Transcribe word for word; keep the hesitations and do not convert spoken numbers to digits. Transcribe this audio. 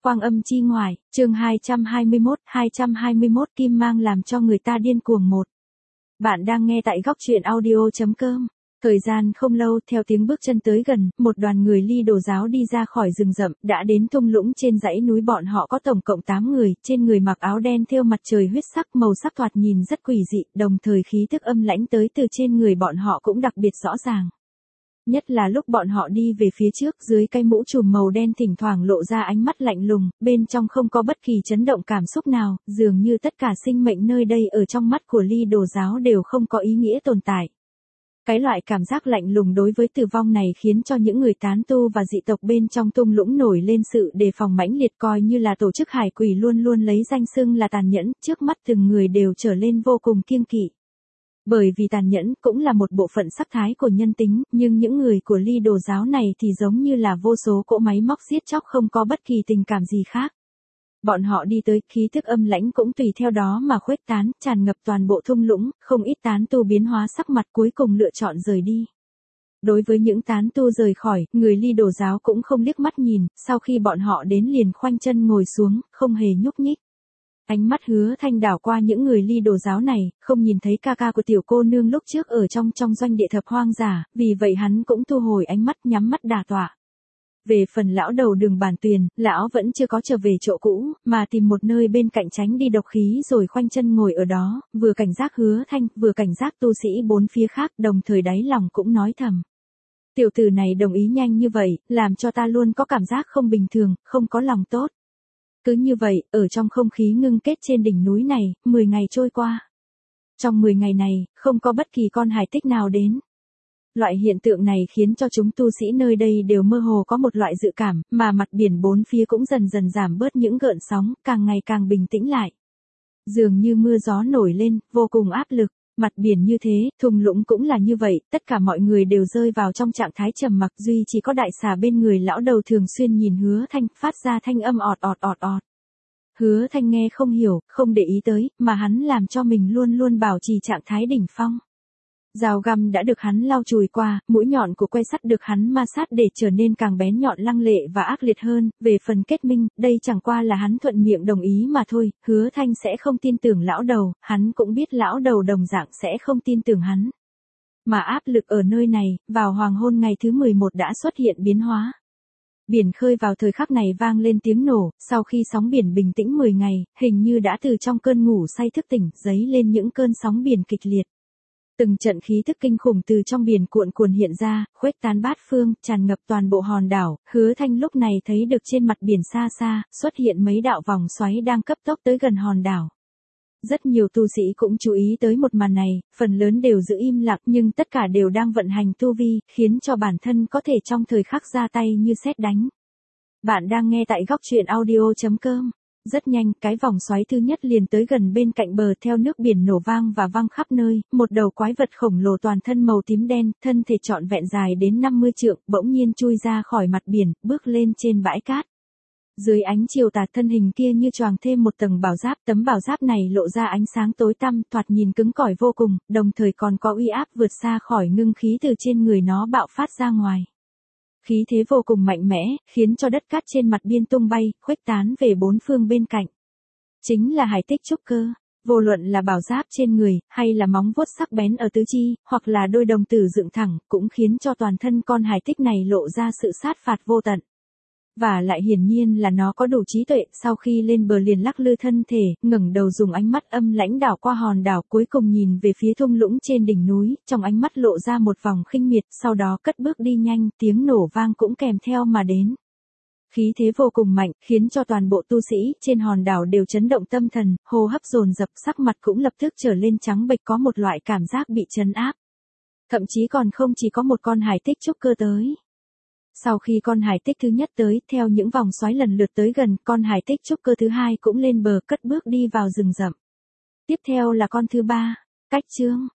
Quang Âm Chi Ngoại, chương hai trăm hai mươi mốt, hai trăm hai mươi mốt Kim Mang làm cho người ta điên cuồng một. Bạn đang nghe tại góc truyện audio.com. Thời gian không lâu, theo tiếng bước chân tới gần, một đoàn người Ly Đồ giáo đi ra khỏi rừng rậm, đã đến thung lũng trên dãy núi. Bọn họ có tổng cộng tám người, trên người mặc áo đen thêu mặt trời huyết sắc, màu sắc thoạt nhìn rất quỷ dị, đồng thời khí tức âm lãnh tới từ trên người bọn họ cũng đặc biệt rõ ràng. Nhất là lúc bọn họ đi về phía trước, dưới cái mũ trùm màu đen thỉnh thoảng lộ ra ánh mắt lạnh lùng, bên trong không có bất kỳ chấn động cảm xúc nào, dường như tất cả sinh mệnh nơi đây ở trong mắt của Ly Đồ giáo đều không có ý nghĩa tồn tại. Cái loại cảm giác lạnh lùng đối với tử vong này khiến cho những người tán tu và dị tộc bên trong thung lũng nổi lên sự đề phòng mãnh liệt, coi như là tổ chức hải quỷ luôn luôn lấy danh xưng là tàn nhẫn, trước mắt từng người đều trở lên vô cùng kiêng kỵ. Bởi vì tàn nhẫn cũng là một bộ phận sắc thái của nhân tính, nhưng những người của Ly Đồ giáo này thì giống như là vô số cỗ máy móc giết chóc, không có bất kỳ tình cảm gì khác. Bọn họ đi tới, khí thức âm lãnh cũng tùy theo đó mà khuếch tán, tràn ngập toàn bộ thung lũng, không ít tán tu biến hóa sắc mặt, cuối cùng lựa chọn rời đi. Đối với những tán tu rời khỏi, người Ly Đồ giáo cũng không liếc mắt nhìn, sau khi bọn họ đến liền khoanh chân ngồi xuống, không hề nhúc nhích. Ánh mắt Hứa Thanh đảo qua những người Ly Đồ giáo này, không nhìn thấy ca ca của tiểu cô nương lúc trước ở trong trong doanh địa thập hoang giả, vì vậy hắn cũng thu hồi ánh mắt, nhắm mắt đả tọa. Về phần lão đầu Đường Bản Tuyền, lão vẫn chưa có trở về chỗ cũ, mà tìm một nơi bên cạnh tránh đi độc khí rồi khoanh chân ngồi ở đó, vừa cảnh giác Hứa Thanh, vừa cảnh giác tu sĩ bốn phía khác, đồng thời đáy lòng cũng nói thầm. Tiểu tử này đồng ý nhanh như vậy, làm cho ta luôn có cảm giác không bình thường, không có lòng tốt. Cứ như vậy, ở trong không khí ngưng kết trên đỉnh núi này, mười ngày trôi qua. Trong mười ngày này, không có bất kỳ con hải tích nào đến. Loại hiện tượng này khiến cho chúng tu sĩ nơi đây đều mơ hồ có một loại dự cảm, mà mặt biển bốn phía cũng dần dần giảm bớt những gợn sóng, càng ngày càng bình tĩnh lại. Dường như mưa gió nổi lên, vô cùng áp lực. Mặt biển như thế, thung lũng cũng là như vậy, tất cả mọi người đều rơi vào trong trạng thái trầm mặc, duy chỉ có đại xà bên người lão đầu thường xuyên nhìn Hứa Thanh, phát ra thanh âm ọt ọt ọt ọt. Hứa Thanh nghe không hiểu, không để ý tới, mà hắn làm cho mình luôn luôn bảo trì trạng thái đỉnh phong. Dao găm đã được hắn lau chùi qua, mũi nhọn của que sắt được hắn ma sát để trở nên càng bén nhọn, lăng lệ và ác liệt hơn. Về phần kết minh, đây chẳng qua là hắn thuận miệng đồng ý mà thôi. Hứa Thanh sẽ không tin tưởng lão đầu, hắn cũng biết lão đầu đồng dạng sẽ không tin tưởng hắn. Mà áp lực ở nơi này, vào hoàng hôn ngày thứ mười một đã xuất hiện biến hóa. Biển khơi vào thời khắc này vang lên tiếng nổ, sau khi sóng biển bình tĩnh mười ngày, hình như đã từ trong cơn ngủ say thức tỉnh, dấy lên những cơn sóng biển kịch liệt. Từng trận khí thức kinh khủng từ trong biển cuộn cuộn hiện ra, khuếch tán bát phương, tràn ngập toàn bộ hòn đảo. Hứa Thanh lúc này thấy được trên mặt biển xa xa, xuất hiện mấy đạo vòng xoáy đang cấp tốc tới gần hòn đảo. Rất nhiều tu sĩ cũng chú ý tới một màn này, phần lớn đều giữ im lặng, nhưng tất cả đều đang vận hành tu vi, khiến cho bản thân có thể trong thời khắc ra tay như sét đánh. Bạn đang nghe tại góc truyện audio.com. Rất nhanh, cái vòng xoáy thứ nhất liền tới gần bên cạnh bờ, theo nước biển nổ vang và văng khắp nơi, một đầu quái vật khổng lồ toàn thân màu tím đen, thân thể trọn vẹn dài đến năm mươi trượng, bỗng nhiên chui ra khỏi mặt biển, bước lên trên bãi cát. Dưới ánh chiều tà, thân hình kia như choàng thêm một tầng bảo giáp, tấm bảo giáp này lộ ra ánh sáng tối tăm, thoạt nhìn cứng cỏi vô cùng, đồng thời còn có uy áp vượt xa khỏi ngưng khí từ trên người nó bạo phát ra ngoài. Khí thế vô cùng mạnh mẽ, khiến cho đất cát trên mặt biển tung bay, khuếch tán về bốn phương bên cạnh. Chính là hải tích trúc cơ, vô luận là bảo giáp trên người, hay là móng vuốt sắc bén ở tứ chi, hoặc là đôi đồng tử dựng thẳng, cũng khiến cho toàn thân con hải tích này lộ ra sự sát phạt vô tận. Và lại hiển nhiên là nó có đủ trí tuệ, sau khi lên bờ liền lắc lư thân thể, ngẩng đầu dùng ánh mắt âm lãnh đảo qua hòn đảo, cuối cùng nhìn về phía thung lũng trên đỉnh núi, trong ánh mắt lộ ra một vòng khinh miệt, sau đó cất bước đi nhanh, tiếng nổ vang cũng kèm theo mà đến. Khí thế vô cùng mạnh, khiến cho toàn bộ tu sĩ trên hòn đảo đều chấn động tâm thần, hô hấp dồn dập, sắc mặt cũng lập tức trở lên trắng bệch, có một loại cảm giác bị trấn áp. Thậm chí còn không chỉ có một con hải tích trúc cơ tới. Sau khi con hải tích thứ nhất tới, theo những vòng xoáy lần lượt tới gần, con hải tích trúc cơ thứ hai cũng lên bờ, cất bước đi vào rừng rậm. Tiếp theo là con thứ ba, cách chương,